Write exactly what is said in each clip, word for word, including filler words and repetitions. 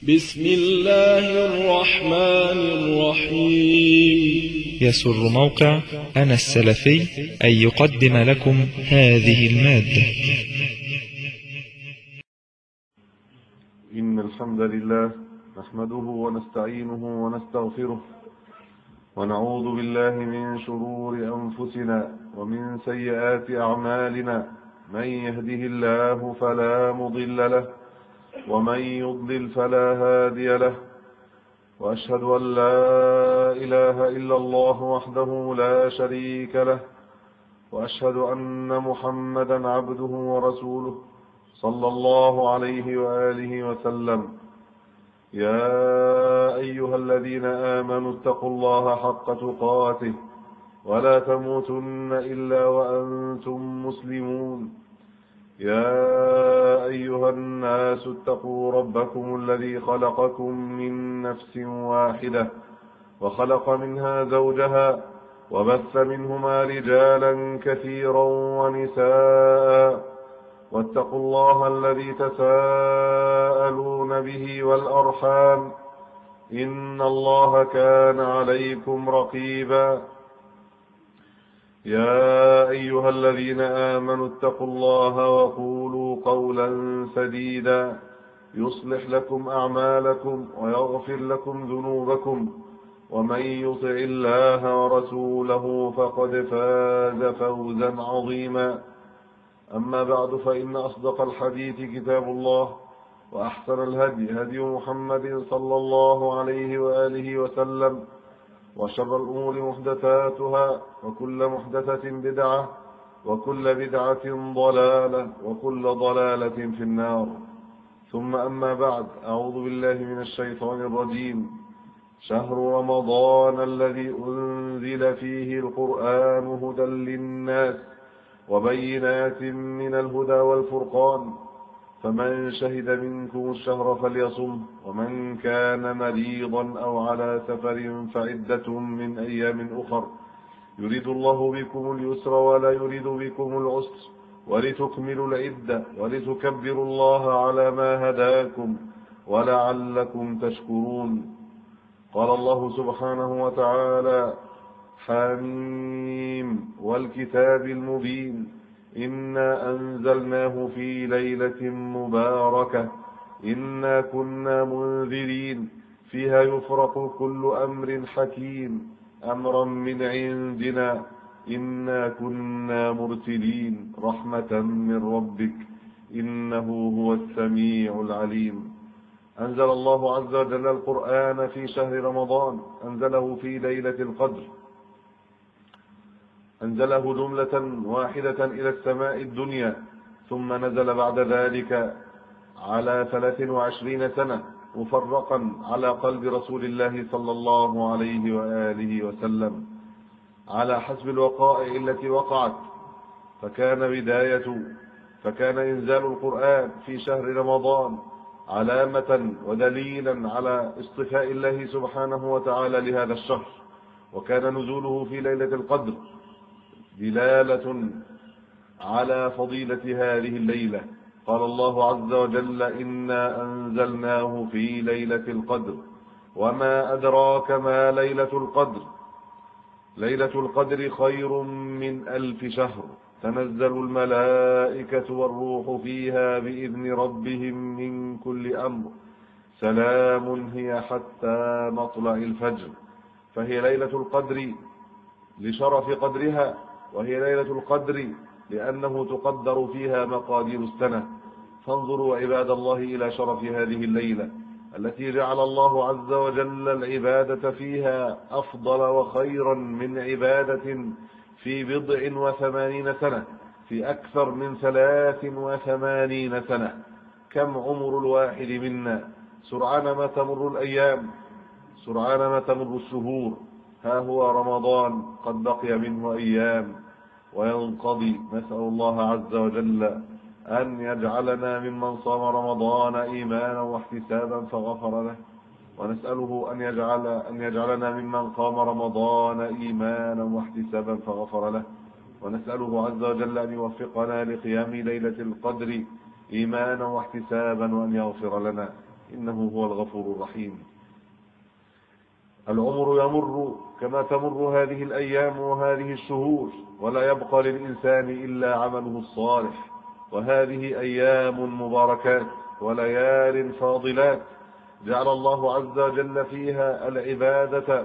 بسم الله الرحمن الرحيم. يسر موقع أنا السلفي أن يقدم لكم هذه المادة. إن الحمد لله نحمده ونستعينه ونستغفره ونعوذ بالله من شرور أنفسنا ومن سيئات أعمالنا. من يهده الله فلا مضل له ومن يضلل فلا هادي له، وأشهد أن لا إله إلا الله وحده لا شريك له، وأشهد أن محمدا عبده ورسوله صلى الله عليه وآله وسلم. يا أيها الذين آمنوا اتقوا الله حق تقاته ولا تموتن إلا وأنتم مسلمون. يا أيها الناس اتقوا ربكم الذي خلقكم من نفس واحدة وخلق منها زوجها وبث منهما رجالا كثيرا ونساء، واتقوا الله الذي تساءلون به والأرحام إن الله كان عليكم رقيبا. يا أيها الذين آمنوا اتقوا الله وقولوا قولا سديدا يصلح لكم أعمالكم ويغفر لكم ذنوبكم، ومن يطع الله ورسوله فقد فاز فوزا عظيما. أما بعد، فإن أصدق الحديث كتاب الله، وأحسن الهدي هدي محمد صلى الله عليه وآله وسلم، وشر الأمور محدثاتها، وكل محدثة بدعة، وكل بدعة ضلالة، وكل ضلالة في النار. ثم أما بعد، أعوذ بالله من الشيطان الرجيم. شهر رمضان الذي أنزل فيه القرآن هدى للناس وبينات من الهدى والفرقان، فمن شهد منكم الشهر فليصم، ومن كان مريضا أو على سفر فعدة من أيام أخر، يريد الله بكم اليسر ولا يريد بكم العسر، ولتكملوا العدة ولتكبروا الله على ما هداكم ولعلكم تشكرون. قال الله سبحانه وتعالى: حميم والكتاب المبين، إنا أنزلناه في ليلة مباركة إنا كنا منذرين فيها يفرق كل أمر حكيم أمرا من عندنا إنا كنا مرسلين رحمة من ربك إنه هو السميع العليم. أنزل الله عز وجل القرآن في شهر رمضان، أنزله في ليلة القدر، أنزله جملة واحدة إلى السماء الدنيا، ثم نزل بعد ذلك على ثلاث وعشرين سنة مفرقا على قلب رسول الله صلى الله عليه وآله وسلم على حسب الوقائع التي وقعت. فكان بداية فكان إنزال القرآن في شهر رمضان علامة ودليلا على اصطفاء الله سبحانه وتعالى لهذا الشهر، وكان نزوله في ليلة القدر دلالة على فضيلة هذه الليلة. قال الله عز وجل: إنا أنزلناه في ليلة القدر وما أدراك ما ليلة القدر ليلة القدر خير من ألف شهر تنزل الملائكة والروح فيها بإذن ربهم من كل أمر سلام هي حتى مطلع الفجر. فهي ليلة القدر لشرف قدرها، وهي ليلة القدر لأنه تقدر فيها مقادير السنة. فانظروا عباد الله إلى شرف هذه الليلة التي جعل الله عز وجل العبادة فيها أفضل وخيرا من عبادة في بضع وثمانين سنة، في أكثر من ثلاث وثمانين سنة. كم عمر الواحد منا؟ سرعان ما تمر الأيام، سرعان ما تمر الشهور. ها هو رمضان قد بقي منه أيام وينقضي. نسأل الله عز وجل أن يجعلنا ممن صام رمضان إيمانا واحتسابا فغفر له، ونسأله أن يجعل أن يجعلنا ممن قام رمضان إيمانا واحتسابا فغفر له، ونسأله عز وجل أن يوفقنا لقيام ليلة القدر إيمانا واحتسابا وأن يغفر لنا. إنه هو الغفور الرحيم. العمر يمر كما تمر هذه الأيام وهذه الشهور، ولا يبقى للإنسان إلا عمله الصالح. وهذه أيام مباركات وليال فاضلات جعل الله عز وجل فيها العبادة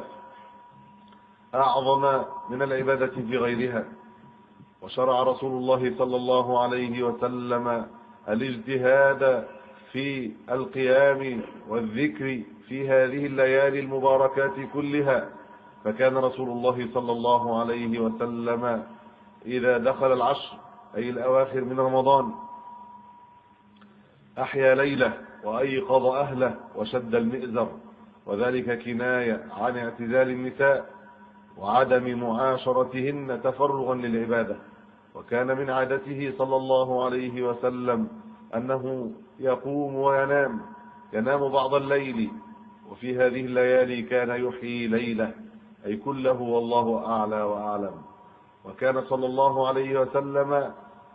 أعظم من العبادة في غيرها. وشرع رسول الله صلى الله عليه وسلم الاجتهاد في القيام والذكر في هذه الليالي المباركات كلها. فكان رسول الله صلى الله عليه وسلم إذا دخل العشر أي الأواخر من رمضان أحيا ليلة وأيقظ أهله وشد المئزر، وذلك كناية عن اعتزال النساء وعدم معاشرتهن تفرغا للعبادة. وكان من عادته صلى الله عليه وسلم أنه يقوم وينام ينام بعض الليل، وفي هذه الليالي كان يحيي ليلة أي كله والله أعلى وأعلم. وكان صلى الله عليه وسلم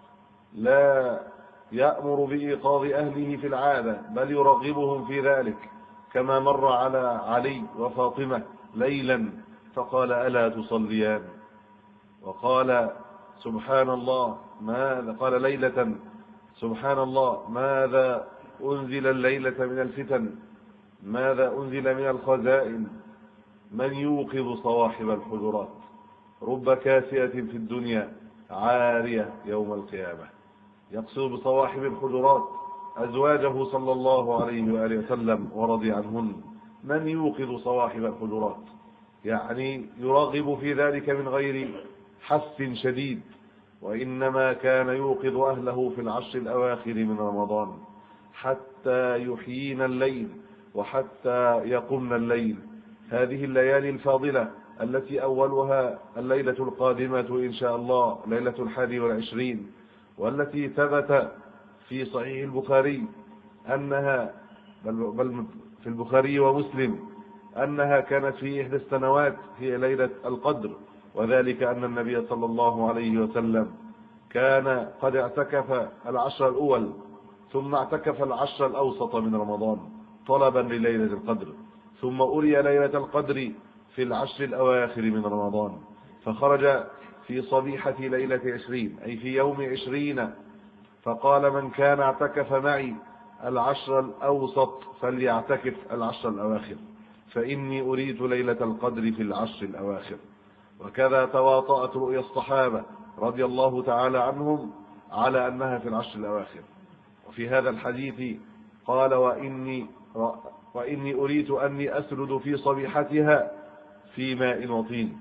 لا يأمر بإيقاظ أهله في العادة، بل يرغبهم في ذلك، كما مر على علي وفاطمة ليلا فقال ألا تصليان؟ وقال سبحان الله ماذا قال ليلة سبحان الله ماذا أنزل الليلة من الفتن، ماذا أنزل من الخزائن، من يوقظ صواحب الحجرات، رب كاسية في الدنيا عارية يوم القيامة. يقصد بصواحب الحجرات أزواجه صلى الله عليه وآله وسلم ورضي عنهن. من يوقظ صواحب الحجرات يعني يراغب في ذلك من غير حث شديد، وإنما كان يوقظ أهله في العشر الأواخر من رمضان حتى يحيين الليل وحتى يقمن الليل. هذه الليالي الفاضلة التي أولها الليلة القادمة إن شاء الله ليلة الحادي والعشرين، والتي ثبت في صحيح البخاري أنها بل في البخاري ومسلم أنها كانت في إحدى السنوات في ليلة القدر، وذلك أن النبي صلى الله عليه وسلم كان قد اعتكف العشر الأول ثم اعتكف العشر الأوسط من رمضان طلبا لليلة القدر، ثم أري ليلة القدر في العشر الأواخر من رمضان، فخرج في صبيحة ليلة عشرين أي في يوم عشرين فقال من كان اعتكف معي العشر الأوسط فليعتكف العشر الأواخر فإني أريد ليلة القدر في العشر الأواخر. وكذا تواطأت رؤيا الصحابة رضي الله تعالى عنهم على أنها في العشر الأواخر. وفي هذا الحديث قال وإني, وإني أريد أني أسرد في صبيحتها في ماء وطين،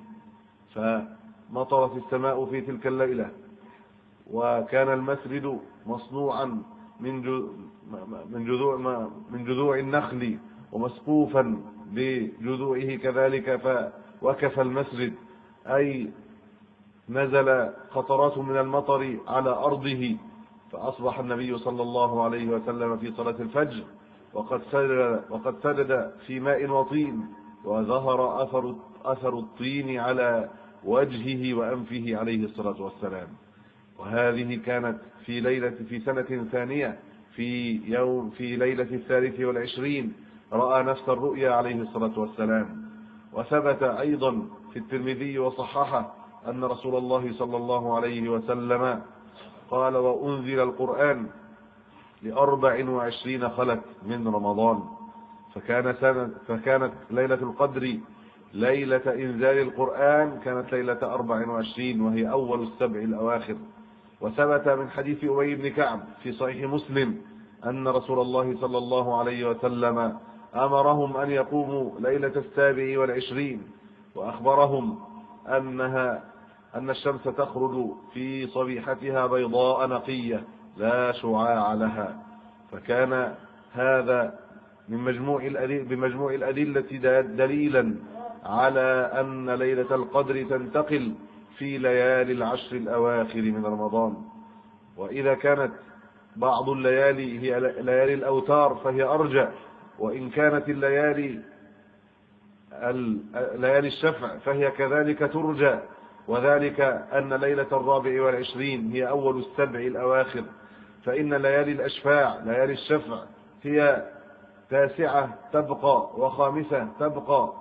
فمطرت السماء في تلك الليلة، وكان المسرد مصنوعا من من جذوع من جذوع النخل ومسقوفا بجذوعه كذلك، فوكف المسرد أي نزل قطرات من المطر على أرضه، فأصبح النبي صلى الله عليه وسلم في صلاة الفجر وقد سجد, وقد سجد في ماء وطين، وظهر أثر, أثر الطين على وجهه وأنفه عليه الصلاة والسلام. وهذه كانت في ليلة في سنة ثانية في يوم في ليلة الثالث والعشرين رأى نفس الرؤيا عليه الصلاة والسلام. وثبت أيضا في الترمذي وصححه أن رسول الله صلى الله عليه وسلم قال وأنزل القرآن لأربع وعشرين خلت من رمضان، فكان سنة فكانت ليلة القدر ليلة إنزال القرآن كانت ليلة أربع وعشرين وهي أول السبع الأواخر. وثبت من حديث أبي بن كعب في صحيح مسلم أن رسول الله صلى الله عليه وسلم أمرهم أن يقوموا ليلة السابع والعشرين، وأخبرهم أنها أن الشمس تخرج في صبيحتها بيضاء نقية لا شعاع لها. فكان هذا من مجموع الأدلة بمجموع الأدلة دليلا على أن ليلة القدر تنتقل في ليالي العشر الأواخر من رمضان. وإذا كانت بعض الليالي هي ليالي الأوتار فهي أرجى، وإن كانت الليالي ليالي الشفع فهي كذلك ترجى، وذلك أن ليلة الرابع والعشرين هي أول السبع الأواخر، فإن ليالي الأشفاع ليالي الشفع هي وتاسعة تبقى، وخامسة تبقى،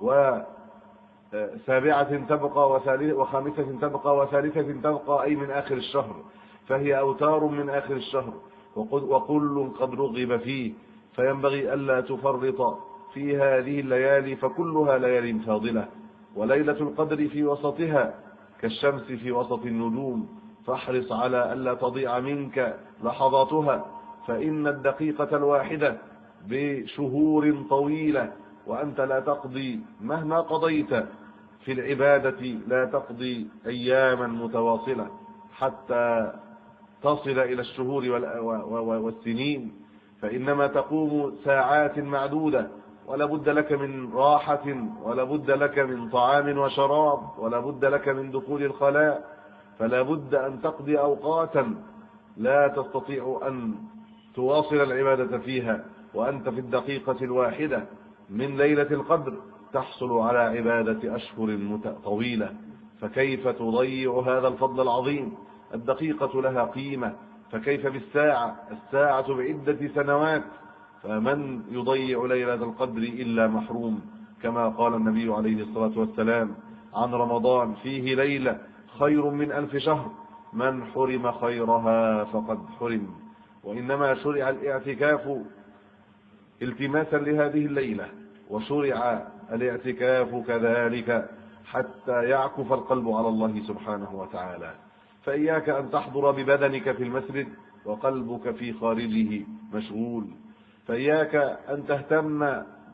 وسابعة تبقى، وخامسة تبقى، وثالثة تبقى، أي من آخر الشهر، فهي أوتار من آخر الشهر، وكل قد رغب فيه، فينبغي ألا تفرط في هذه الليالي، فكلها ليالي فاضلة، وليلة القدر في وسطها كالشمس في وسط النجوم، فاحرص على ألا تضيع منك لحظاتها، فإن الدقيقة الواحدة بشهور طويلة، وأنت لا تقضي مهما قضيت في العبادة، لا تقضي أياما متواصلة حتى تصل إلى الشهور والسنين، فإنما تقوم ساعات معدودة، ولا بد لك من راحة، ولا بد لك من طعام وشراب، ولا بد لك من دخول الخلاء، فلا بد أن تقضي أوقاتا لا تستطيع أن تواصل العبادة فيها، وأنت في الدقيقة الواحدة من ليلة القدر تحصل على عبادة أشهر طويلة، فكيف تضيع هذا الفضل العظيم؟ الدقيقة لها قيمة، فكيف بالساعة؟ الساعة بعدة سنوات، فمن يضيع ليلة القدر إلا محروم، كما قال النبي عليه الصلاة والسلام عن رمضان: فيه ليلة خير من ألف شهر، من حرم خيرها فقد حرم. وإنما شرع الاعتكاف التماسا لهذه الليلة، وشرع الاعتكاف كذلك حتى يعكف القلب على الله سبحانه وتعالى، فإياك أن تحضر ببدنك في المسجد وقلبك في خارجه مشغول، فإياك أن تهتم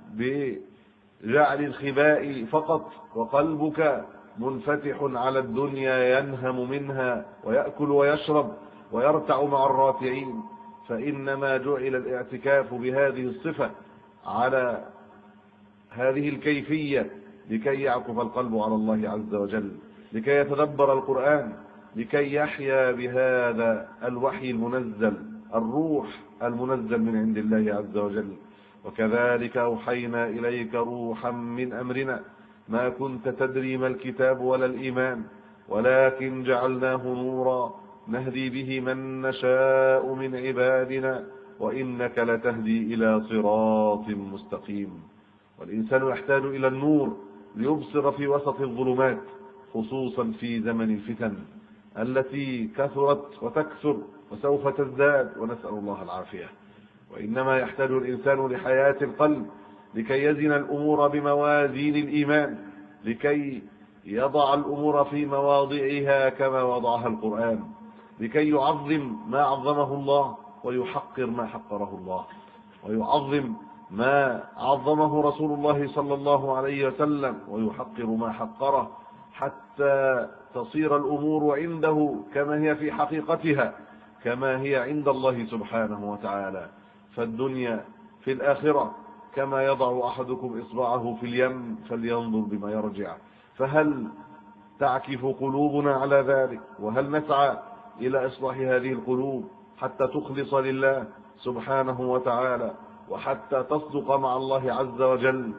بجعل الخباء فقط وقلبك منفتح على الدنيا، ينهم منها ويأكل ويشرب ويرتع مع الراتعين، فإنما جعل الاعتكاف بهذه الصفة على هذه الكيفية لكي يعكف القلب على الله عز وجل، لكي يتدبر القرآن، لكي يحيا بهذا الوحي المنزل، الروح المنزل من عند الله عز وجل. وكذلك أوحينا إليك روحا من أمرنا ما كنت تدري ما الكتاب ولا الإيمان، ولكن جعلناه نورا نهدي به من نشاء من عبادنا وإنك لتهدي إلى صراط مستقيم. والإنسان يحتاج إلى النور ليبصر في وسط الظلمات، خصوصا في زمن الفتن التي كثرت وتكثر وسوف تزداد، ونسأل الله العافية. وإنما يحتاج الإنسان لحياة القلب لكي يزن الأمور بموازين الإيمان، لكي يضع الأمور في مواضعها كما وضعها القرآن، لكي يعظم ما عظمه الله ويحقر ما حقره الله، ويعظم ما عظمه رسول الله صلى الله عليه وسلم ويحقر ما حقره، حتى تصير الأمور عنده كما هي في حقيقتها، كما هي عند الله سبحانه وتعالى. فالدنيا في الآخرة كما يضع أحدكم إصبعه في اليم فلينظر بما يرجع. فهل تعكف قلوبنا على ذلك؟ وهل نسعى إلى إصلاح هذه القلوب حتى تخلص لله سبحانه وتعالى، وحتى تصدق مع الله عز وجل،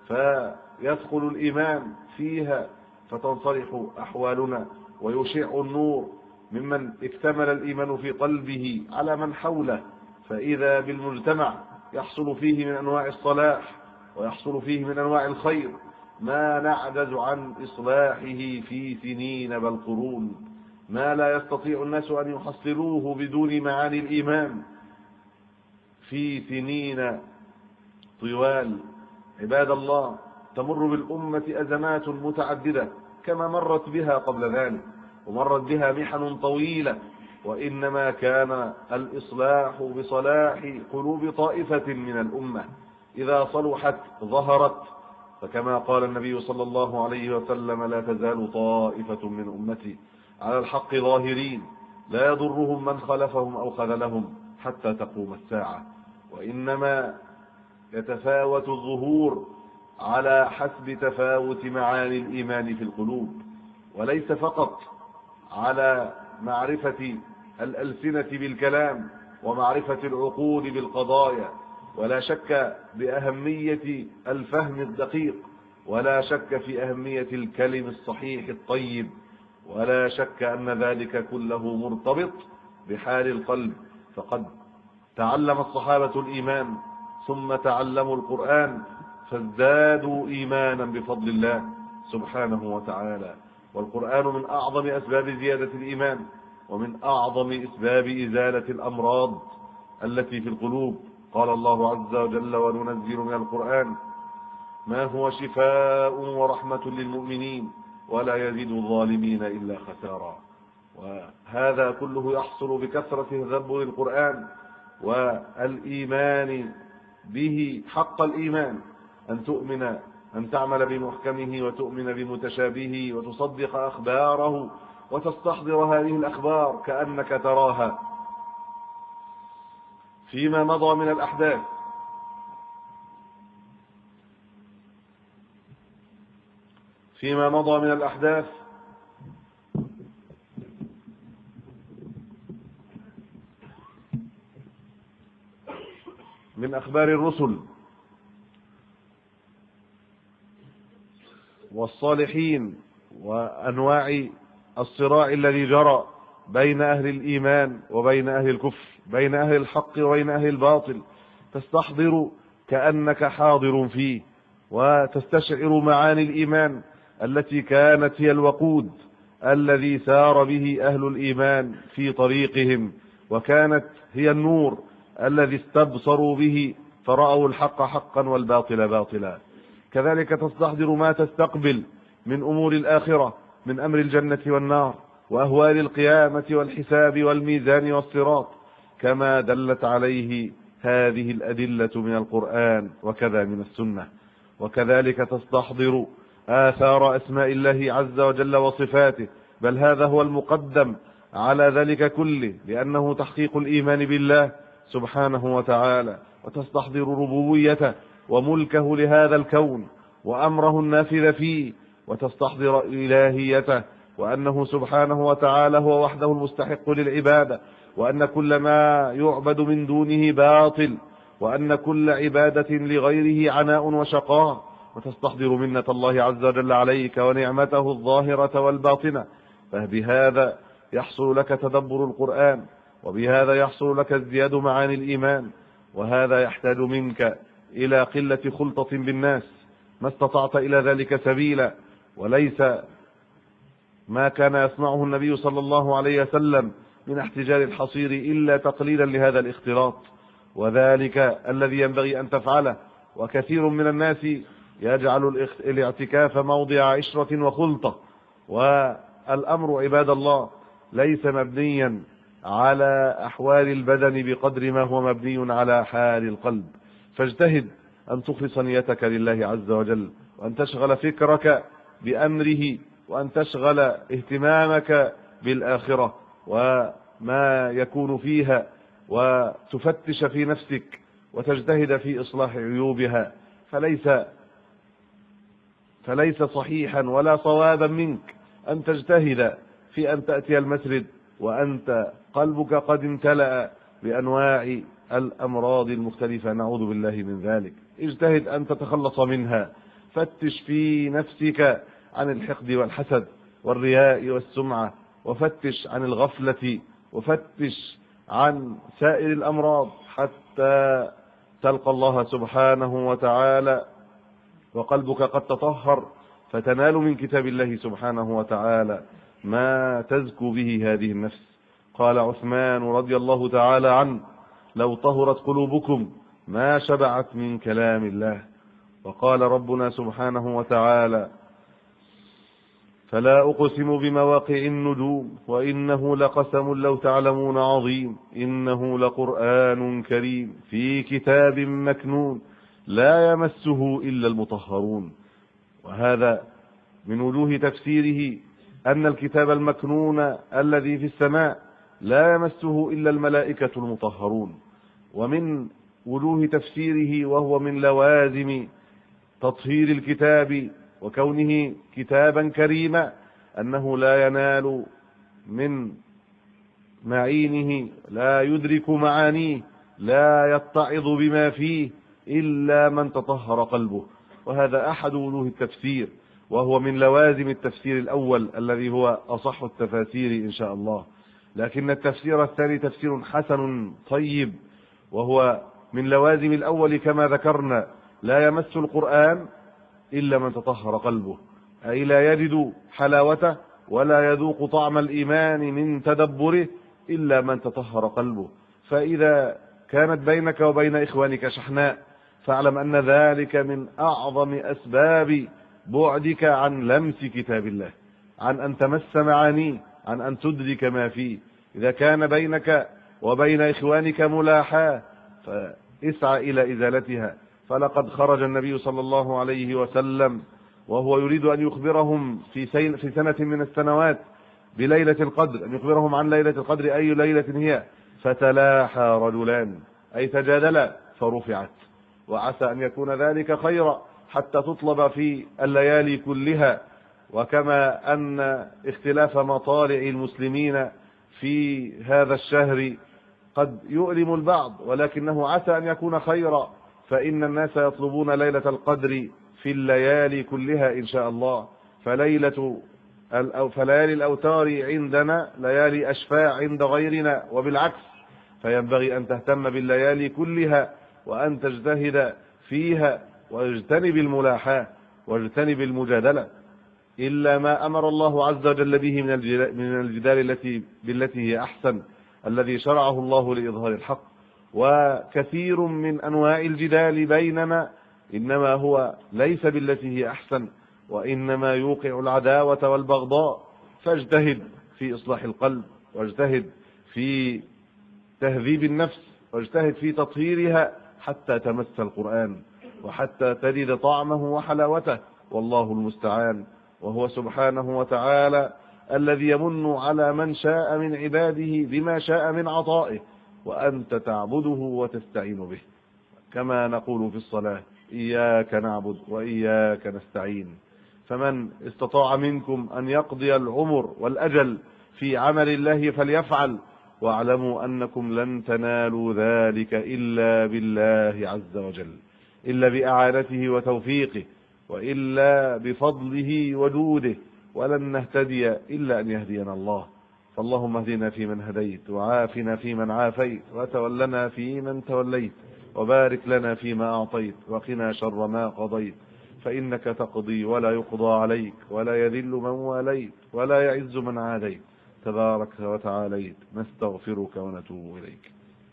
فيدخل الإيمان فيها فتنصلح أحوالنا ويشع النور ممن اكتمل الإيمان في قلبه على من حوله، فإذا بالمجتمع يحصل فيه من أنواع الصلاح ويحصل فيه من أنواع الخير ما نعجز عن إصلاحه في سنين بل قرون، ما لا يستطيع الناس أن يحصلوه بدون معاني الإيمان في سنين طوال. عباد الله، تمر بالأمة أزمات متعددة كما مرت بها قبل ذلك، ومرت بها محن طويلة، وإنما كان الإصلاح بصلاح قلوب طائفة من الأمة، إذا صلحت ظهرت، فكما قال النبي صلى الله عليه وسلم: لا تزال طائفة من أمتي على الحق ظاهرين لا يضرهم من خلفهم أو خذلهم حتى تقوم الساعة. وإنما يتفاوت الظهور على حسب تفاوت معاني الإيمان في القلوب، وليس فقط على معرفة الألسنة بالكلام ومعرفة العقول بالقضايا، ولا شك بأهمية الفهم الدقيق، ولا شك في أهمية الكلم الصحيح الطيب، ولا شك أن ذلك كله مرتبط بحال القلب. فقد تعلم الصحابة الإيمان ثم تعلموا القرآن فازدادوا إيمانا بفضل الله سبحانه وتعالى. والقرآن من أعظم أسباب زيادة الإيمان، ومن أعظم أسباب إزالة الأمراض التي في القلوب. قال الله عز وجل: وننزل من القرآن ما هو شفاء ورحمة للمؤمنين ولا يزيد الظالمين إلا خسارا. وهذا كله يحصل بكثرة تدبر القرآن والإيمان به حق الإيمان، أن تؤمن أن تعمل بمحكمه وتؤمن بمتشابهه وتصدق أخباره وتستحضر هذه الأخبار كأنك تراها فيما مضى من الأحداث. فيما مضى من الأحداث من أخبار الرسل والصالحين وأنواع الصراع الذي جرى بين أهل الإيمان وبين أهل الكفر، بين أهل الحق وبين أهل الباطل، تستحضر كأنك حاضر فيه وتستشعر معاني الإيمان التي كانت هي الوقود الذي سار به أهل الإيمان في طريقهم، وكانت هي النور الذي استبصروا به فرأوا الحق حقا والباطل باطلا. كذلك تستحضر ما تستقبل من أمور الآخرة من أمر الجنة والنار وأهوال القيامة والحساب والميزان والصراط، كما دلت عليه هذه الأدلة من القرآن وكذا من السنة. وكذلك تستحضر آثار أسماء الله عز وجل وصفاته، بل هذا هو المقدم على ذلك كله، لأنه تحقيق الإيمان بالله سبحانه وتعالى. وتستحضر ربوبيته وملكه لهذا الكون وأمره النافذ فيه، وتستحضر إلهيته وأنه سبحانه وتعالى هو وحده المستحق للعبادة، وأن كل ما يعبد من دونه باطل، وأن كل عبادة لغيره عناء وشقاء. وتستحضر منة الله عز وجل عليك ونعمته الظاهرة والباطنة، فبهذا يحصل لك تدبر القرآن، وبهذا يحصل لك ازدياد معاني الإيمان. وهذا يحتاج منك إلى قلة خلطة بالناس ما استطعت إلى ذلك سبيلا، وليس ما كان يصنعه النبي صلى الله عليه وسلم من احتجار الحصير إلا تقليلا لهذا الاختلاط، وذلك الذي ينبغي أن تفعله. وكثير من الناس يجعل الاعتكاف موضع عشرة وخلطة، والأمر عباد الله ليس مبنيا على أحوال البدن بقدر ما هو مبني على حال القلب. فاجتهد أن تخلص نيتك لله عز وجل، وأن تشغل فكرك بأمره، وأن تشغل اهتمامك بالآخرة وما يكون فيها، وتفتش في نفسك وتجتهد في إصلاح عيوبها. فليس فليس صحيحا ولا صوابا منك أن تجتهد في أن تأتي المسجد وأنت قلبك قد امتلأ بأنواع الأمراض المختلفة، نعوذ بالله من ذلك. اجتهد أن تتخلص منها، فتش في نفسك عن الحقد والحسد والرياء والسمعة، وفتش عن الغفلة، وفتش عن سائر الأمراض حتى تلقى الله سبحانه وتعالى وقلبك قد تطهر، فتنال من كتاب الله سبحانه وتعالى ما تزكو به هذه النفس. قال عثمان رضي الله تعالى عنه: لو طهرت قلوبكم ما شبعت من كلام الله. وقال ربنا سبحانه وتعالى: فلا أقسم بمواقع النجوم وإنه لقسم لو تعلمون عظيم إنه لقرآن كريم في كتاب مكنون لا يمسه إلا المطهرون. وهذا من وجوه تفسيره أن الكتاب المكنون الذي في السماء لا يمسه إلا الملائكة المطهرون. ومن وجوه تفسيره وهو من لوازم تطهير الكتاب وكونه كتابا كريما أنه لا ينال من معينه، لا يدرك معانيه، لا يتعظ بما فيه إلا من تطهر قلبه. وهذا أحد وجوه التفسير، وهو من لوازم التفسير الأول الذي هو أصح التفاسير إن شاء الله. لكن التفسير الثاني تفسير حسن طيب، وهو من لوازم الأول كما ذكرنا: لا يمس القرآن إلا من تطهر قلبه، أي لا يجد حلاوته ولا يذوق طعم الإيمان من تدبره إلا من تطهر قلبه. فإذا كانت بينك وبين إخوانك شحناء فاعلم أن ذلك من أعظم أسباب بعدك عن لمس كتاب الله، عن أن تمس معانيه، عن أن تدرك ما فيه. إذا كان بينك وبين إخوانك ملاحاة فاسعى إلى إزالتها. فلقد خرج النبي صلى الله عليه وسلم وهو يريد أن يخبرهم في في سنة من السنوات بليلة القدر، أن يخبرهم عن ليلة القدر أي ليلة هي، فتلاحى رجلان أي تجادلا فرفعت. وعسى أن يكون ذلك خيرا حتى تطلب في الليالي كلها. وكما أن اختلاف مطالع المسلمين في هذا الشهر قد يؤلم البعض، ولكنه عسى أن يكون خيرا، فإن الناس يطلبون ليلة القدر في الليالي كلها إن شاء الله. فليلة فليالي الأوتار عندنا ليالي أشفاع عند غيرنا وبالعكس، فينبغي أن تهتم بالليالي كلها وأن تجتهد فيها واجتنب الملاحاة واجتنب المجادلة، إلا ما أمر الله عز وجل به من الجدال التي بالتي هي أحسن، الذي شرعه الله لإظهار الحق. وكثير من أنواع الجدال بيننا إنما هو ليس بالتي هي أحسن، وإنما يوقع العداوة والبغضاء. فاجتهد في إصلاح القلب، واجتهد في تهذيب النفس، واجتهد في تطهيرها حتى تمس القرآن وحتى تجد طعمه وحلاوته، والله المستعان. وهو سبحانه وتعالى الذي يمن على من شاء من عباده بما شاء من عطائه، وأنت تعبده وتستعين به. كما نقول في الصلاة: إياك نعبد وإياك نستعين. فمن استطاع منكم أن يقضي العمر والأجل في عمل الله فليفعل، واعلموا أنكم لن تنالوا ذلك إلا بالله عز وجل، إلا بإعانته وتوفيقه، وإلا بفضله وجوده، ولن نهتدي إلا أن يهدينا الله. فاللهم اهدنا فيمن هديت، وعافنا فيمن عافيت، وتولنا فيمن توليت، وبارك لنا فيما أعطيت، وقنا شر ما قضيت، فإنك تقضي ولا يقضى عليك، ولا يذل من واليت، ولا يعز من عاديت، تبارك وتعاليت. نستغفرك ونتوب إليك.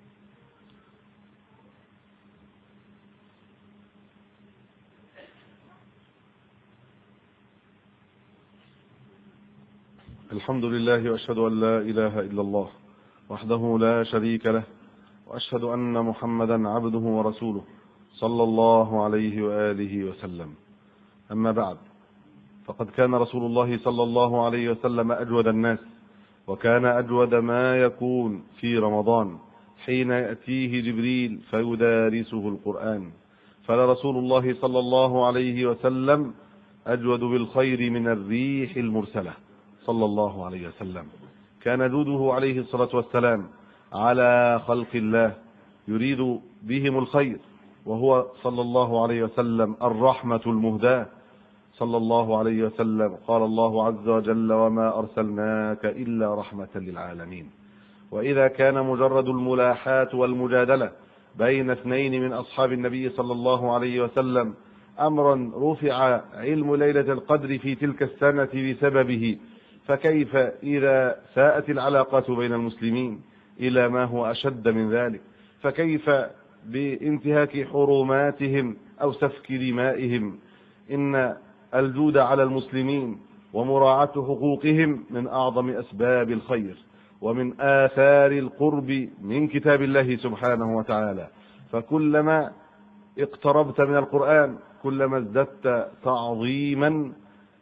الحمد لله، وأشهد أن لا إله إلا الله وحده لا شريك له، وأشهد أن محمدا عبده ورسوله صلى الله عليه وآله وسلم. أما بعد، فقد كان رسول الله صلى الله عليه وسلم أجود الناس، وكان أجود ما يكون في رمضان حين يأتيه جبريل فيدارسه القرآن. فلرسول الله صلى الله عليه وسلم أجود بالخير من الريح المرسلة صلى الله عليه وسلم. كان جوده عليه الصلاة والسلام على خلق الله يريد بهم الخير، وهو صلى الله عليه وسلم الرحمة المهداة صلى الله عليه وسلم. قال الله عز وجل: وما أرسلناك إلا رحمة للعالمين. وإذا كان مجرد الملاحاة والمجادلة بين اثنين من أصحاب النبي صلى الله عليه وسلم أمرا رفع علم ليلة القدر في تلك السنة بسببه، فكيف إذا ساءت العلاقات بين المسلمين إلى ما هو أشد من ذلك؟ فكيف بانتهاك حرماتهم أو سفك دمائهم؟ إن الجود على المسلمين ومراعاة حقوقهم من أعظم أسباب الخير ومن آثار القرب من كتاب الله سبحانه وتعالى. فكلما اقتربت من القرآن كلما ازددت تعظيما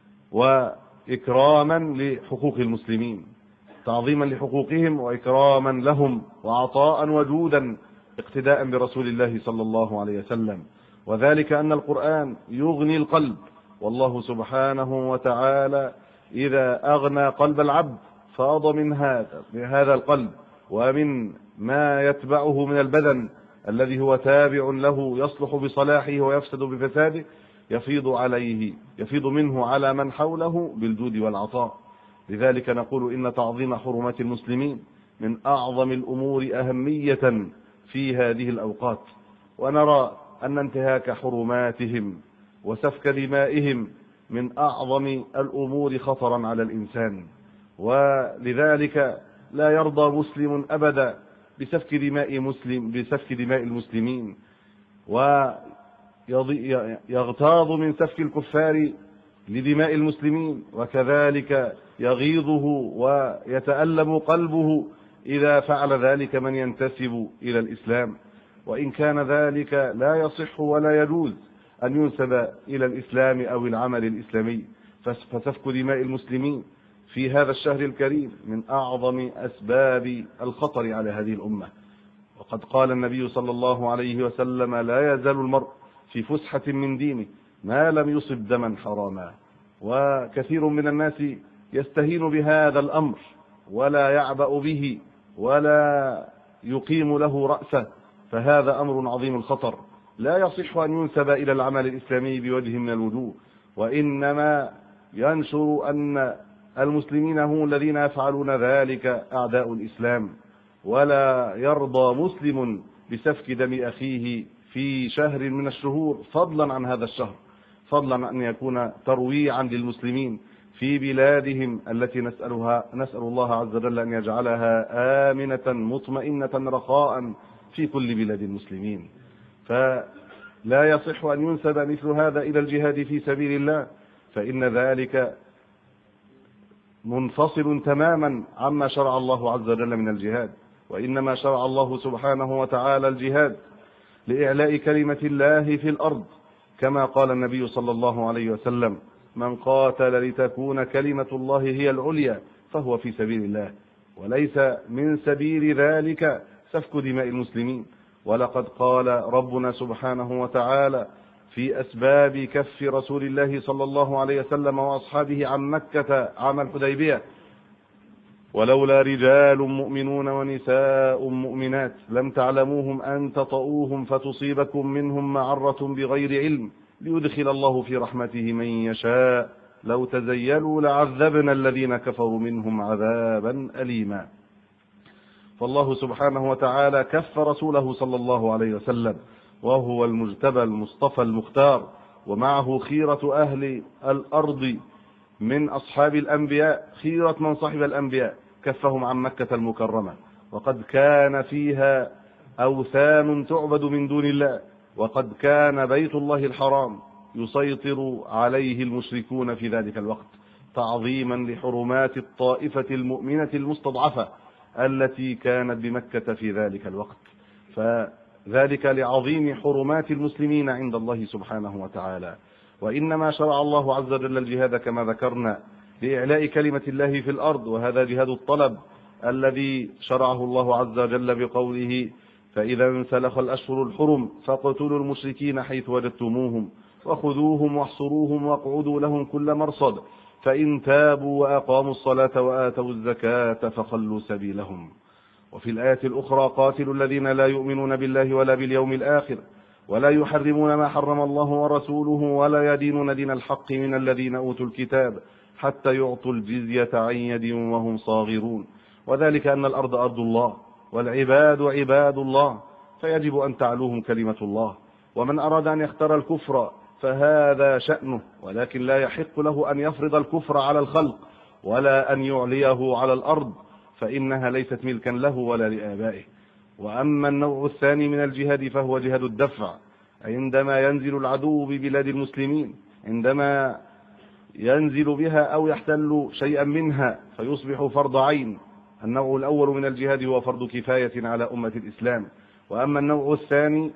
وإكراما لحقوق المسلمين، تعظيما لحقوقهم وإكراما لهم وعطاء وجودا اقتداء برسول الله صلى الله عليه وسلم. وذلك أن القرآن يغني القلب، والله سبحانه وتعالى إذا أغنى قلب العبد فاض من هذا من هذا القلب ومن ما يتبعه من البدن الذي هو تابع له يصلح بصلاحه ويفسد بفساده، يفيض عليه يفيض منه على من حوله بالجود والعطاء. لذلك نقول إن تعظيم حرمات المسلمين من أعظم الأمور أهمية في هذه الأوقات. ونرى أن انتهاك حرماتهم وسفك دمائهم من أعظم الأمور خطرا على الإنسان، ولذلك لا يرضى مسلم أبدا بسفك دماء مسلم بسفك دماء المسلمين، ويغتاظ من سفك الكفار لدماء المسلمين، وكذلك يغيظه ويتألم قلبه إذا فعل ذلك من ينتسب إلى الإسلام، وإن كان ذلك لا يصح ولا يجوز أن ينسب إلى الإسلام أو العمل الإسلامي. فسفك دماء المسلمين في هذا الشهر الكريم من أعظم أسباب الخطر على هذه الأمة. وقد قال النبي صلى الله عليه وسلم: لا يزال المرء في فسحة من دينه ما لم يصب دما حراما. وكثير من الناس يستهين بهذا الأمر ولا يعبأ به ولا يقيم له رأسه، فهذا أمر عظيم الخطر لا يصح أن ينسب إلى العمل الإسلامي بوجه من الوجوه، وإنما ينشر أن المسلمين هم الذين يفعلون ذلك أعداء الإسلام، ولا يرضى مسلم بسفك دم أخيه في شهر من الشهور، فضلا عن هذا الشهر، فضلا أن يكون ترويعا للمسلمين في بلادهم التي نسألها نسأل الله عز وجل أن يجعلها آمنة مطمئنة رخاء في كل بلاد المسلمين. فلا يصح أن ينسب مثل هذا إلى الجهاد في سبيل الله، فإن ذلك منفصل تماما عما شرع الله عز وجل من الجهاد، وإنما شرع الله سبحانه وتعالى الجهاد لإعلاء كلمة الله في الأرض، كما قال النبي صلى الله عليه وسلم: من قاتل لتكون كلمة الله هي العليا فهو في سبيل الله، وليس من سبيل ذلك سفك دماء المسلمين. ولقد قال ربنا سبحانه وتعالى في أسباب كف رسول الله صلى الله عليه وسلم وأصحابه عن مكة عام الحديبية: ولولا رجال مؤمنون ونساء مؤمنات لم تعلموهم أن تطؤوهم فتصيبكم منهم معرة بغير علم ليدخل الله في رحمته من يشاء لو تزيلوا لعذبنا الذين كفروا منهم عذابا أليما. فالله سبحانه وتعالى كف رسوله صلى الله عليه وسلم، وهو المجتبى المصطفى المختار، ومعه خيرة أهل الأرض من أصحاب الأنبياء، خيرة من صاحب الأنبياء، كفهم عن مكة المكرمة، وقد كان فيها أوثان تعبد من دون الله، وقد كان بيت الله الحرام يسيطر عليه المشركون في ذلك الوقت تعظيما لحرمات الطائفة المؤمنة المستضعفة التي كانت بمكة في ذلك الوقت، فذلك لعظيم حرمات المسلمين عند الله سبحانه وتعالى. وإنما شرع الله عز وجل الجهاد كما ذكرنا لإعلاء كلمة الله في الأرض، وهذا جهاد الطلب الذي شرعه الله عز وجل بقوله: فإذا انسلخ الأشهر الحرم فاقتلوا المشركين حيث وجدتموهم وخذوهم واحصروهم واقعدوا لهم كل مرصد فإن تابوا وأقاموا الصلاة وآتوا الزكاة فخلوا سبيلهم. وفي الآية الأخرى: قاتلوا الذين لا يؤمنون بالله ولا باليوم الآخر ولا يحرمون ما حرم الله ورسوله ولا يدينون دين الحق من الذين أوتوا الكتاب حتى يعطوا الجزية عن يد وهم صاغرون. وذلك أن الأرض أرض الله والعباد عباد الله، فيجب أن تعلوهم كلمة الله، ومن أراد أن يختار الكفر فهذا شأنه، ولكن لا يحق له أن يفرض الكفر على الخلق ولا أن يعليه على الأرض، فإنها ليست ملكا له ولا لآبائه. وأما النوع الثاني من الجهاد فهو جهاد الدفع، عندما ينزل العدو ببلاد المسلمين، عندما ينزل بها أو يحتل شيئا منها فيصبح فرض عين. النوع الأول من الجهاد هو فرض كفاية على أمة الإسلام. وأما النوع الثاني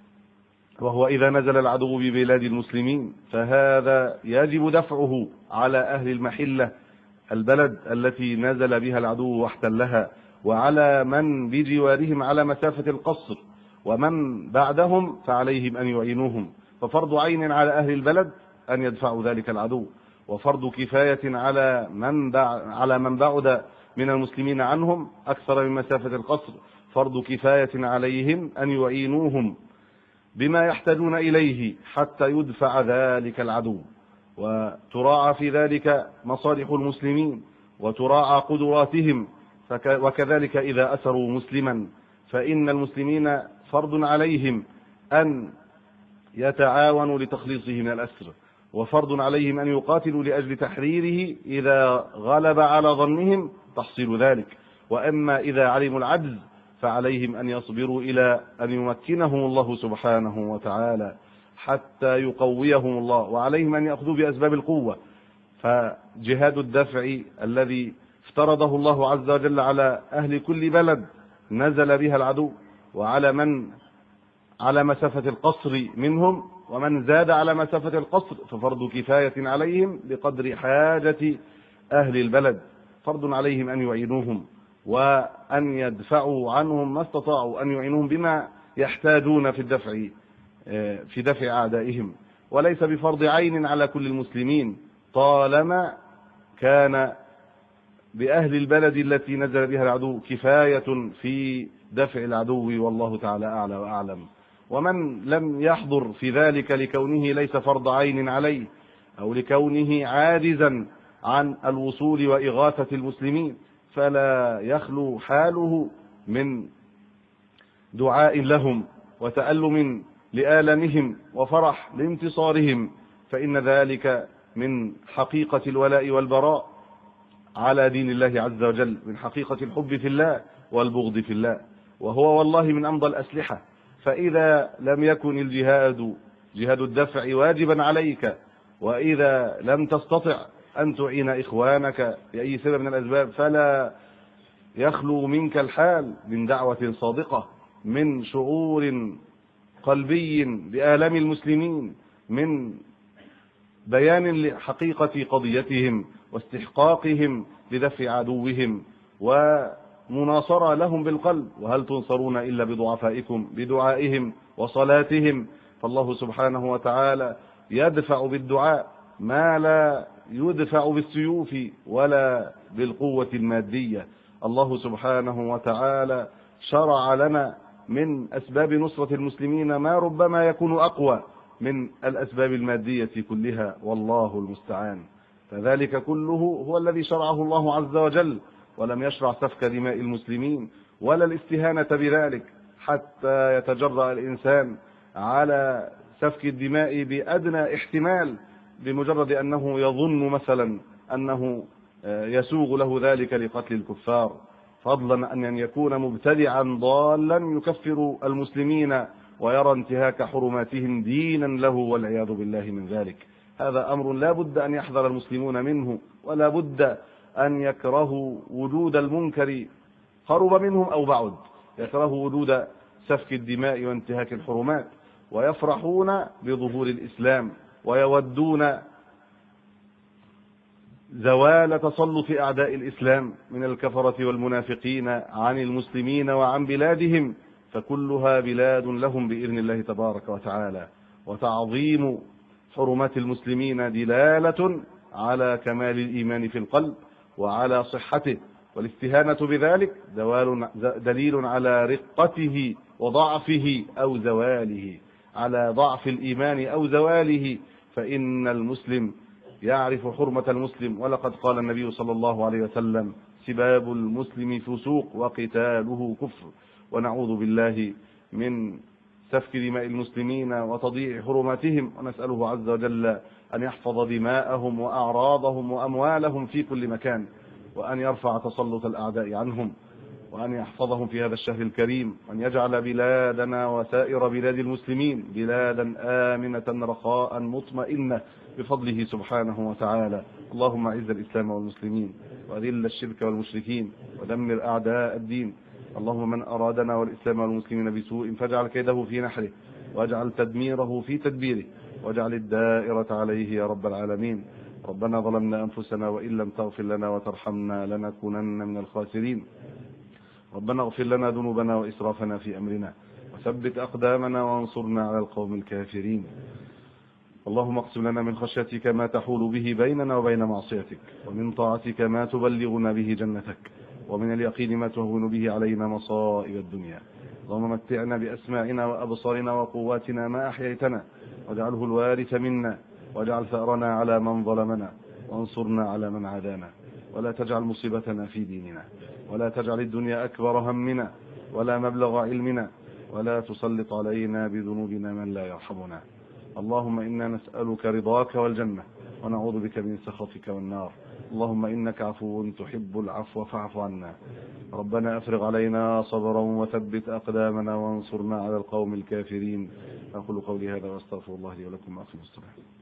وهو إذا نزل العدو ببلاد المسلمين فهذا يجب دفعه على أهل المحلة، البلد التي نزل بها العدو واحتلها، وعلى من بجوارهم على مسافة القصر، ومن بعدهم فعليهم أن يعينوهم. ففرض عين على أهل البلد أن يدفعوا ذلك العدو، وفرض كفاية على من على من بعد من المسلمين عنهم أكثر من مسافة القصر، فرض كفاية عليهم أن يعينوهم بما يحتاجون إليه حتى يدفع ذلك العدو، وتراعى في ذلك مصالح المسلمين وتراعى قدراتهم. وكذلك إذا أسروا مسلما فإن المسلمين فرض عليهم أن يتعاونوا لتخليصه من الأسر، وفرض عليهم أن يقاتلوا لأجل تحريره إذا غلب على ظنهم تحصيل ذلك. وأما إذا علموا العجز فعليهم أن يصبروا إلى أن يمكنهم الله سبحانه وتعالى حتى يقويهم الله، وعليهم أن يأخذوا بأسباب القوة. فجهاد الدفع الذي افترضه الله عز وجل على أهل كل بلد نزل بها العدو، وعلى من على مسافة القصر منهم، ومن زاد على مسافة القصر ففرض كفاية عليهم بقدر حاجة أهل البلد. فرض عليهم أن يعينوهم وأن يدفعوا عنهم ما استطاعوا، أن يعينوهم بما يحتاجون في الدفع في دفع أعدائهم، وليس بفرض عين على كل المسلمين طالما كان بأهل البلد التي نزل بها العدو كفاية في دفع العدو، والله تعالى أعلى وأعلم. ومن لم يحضر في ذلك لكونه ليس فرض عين عليه أو لكونه عاجزا عن الوصول وإغاثة المسلمين، فلا يخلو حاله من دعاء لهم وتألم لآلمهم وفرح لانتصارهم، فإن ذلك من حقيقة الولاء والبراء على دين الله عز وجل، من حقيقة الحب في الله والبغض في الله، وهو والله من أمضى الأسلحة. فإذا لم يكن الجهاد جهاد الدفع واجبا عليك، وإذا لم تستطع أن تعين إخوانك بأي سبب من الأسباب، فلا يخلو منك الحال من دعوة صادقة، من شعور قلبي بآلام المسلمين، من بيان لحقيقة قضيتهم واستحقاقهم لدفع عدوهم ومناصرة لهم بالقلب. وهل تنصرون إلا بضعفائكم بدعائهم وصلاتهم؟ فالله سبحانه وتعالى يدفع بالدعاء ما لا يدفع بالسيوف ولا بالقوة المادية. الله سبحانه وتعالى شرع لنا من أسباب نصرة المسلمين ما ربما يكون أقوى من الأسباب المادية كلها، والله المستعان. فذلك كله هو الذي شرعه الله عز وجل، ولم يشرع سفك دماء المسلمين ولا الاستهانة بذلك حتى يتجرأ الإنسان على سفك الدماء بأدنى احتمال، بمجرد أنه يظن مثلا أنه يسوغ له ذلك لقتل الكفار، فضلا أن يكون مبتدعا ضالا يكفر المسلمين ويرى انتهاك حرماتهم دينا له، والعياذ بالله من ذلك. هذا أمر لا بد أن يحذر المسلمون منه، ولا بد أن يكرهوا وجود المنكر قرب منهم أو بعد، يكرهوا وجود سفك الدماء وانتهاك الحرمات، ويفرحون بظهور الإسلام، ويودون زوال تسلط أعداء الإسلام من الكفرة والمنافقين عن المسلمين وعن بلادهم، فكلها بلاد لهم بإذن الله تبارك وتعالى. وتعظيم حرمات المسلمين دلالة على كمال الإيمان في القلب وعلى صحته، والاستهانة بذلك دليل على رقته وضعفه أو زواله، على ضعف الإيمان أو زواله. فإن المسلم يعرف حرمة المسلم، ولقد قال النبي صلى الله عليه وسلم: سباب المسلم فسوق وقتاله كفر. ونعوذ بالله من سفك دماء المسلمين وتضييع حرماتهم، ونسأله عز وجل أن يحفظ دماءهم وأعراضهم وأموالهم في كل مكان، وأن يرفع تسلط الأعداء عنهم، وأن يحفظهم في هذا الشهر الكريم، وأن يجعل بلادنا وسائر بلاد المسلمين بلادا آمنة رخاء مطمئنة بفضله سبحانه وتعالى. اللهم أعز الإسلام والمسلمين، وأذل الشرك والمشركين، ودمر أعداء الدين. اللهم من أرادنا والإسلام والمسلمين بسوء فاجعل كيده في نحره، واجعل تدميره في تدبيره، واجعل الدائرة عليه يا رب العالمين. ربنا ظلمنا أنفسنا وإن لم تغفر لنا وترحمنا لنكونن من الخاسرين. ربنا اغفر لنا ذنوبنا وإسرافنا في أمرنا، وثبت أقدامنا وانصرنا على القوم الكافرين. اللهم اقسم لنا من خشيتك ما تحول به بيننا وبين معصيتك، ومن طاعتك ما تبلغنا به جنتك، ومن اليقين ما تهون به علينا مصائب الدنيا. اللهم متعنا بأسماعنا وأبصارنا وقواتنا ما أحييتنا، واجعله الوارث منا، واجعل ثأرنا على من ظلمنا، وانصرنا على من عادانا، ولا تجعل مصيبتنا في ديننا، ولا تجعل الدنيا أكبر همنا ولا مبلغ علمنا، ولا تسلط علينا بذنوبنا من لا يرحمنا. اللهم إنا نسألك رضاك والجنة ونعوذ بك من سخطك والنار. اللهم إنك عفو تحب العفو فاعف عنا. ربنا أفرغ علينا صبرا وثبت أقدامنا وانصرنا على القوم الكافرين. أقول قولي هذا واستغفر الله لي ولكم وأقم الصلاة.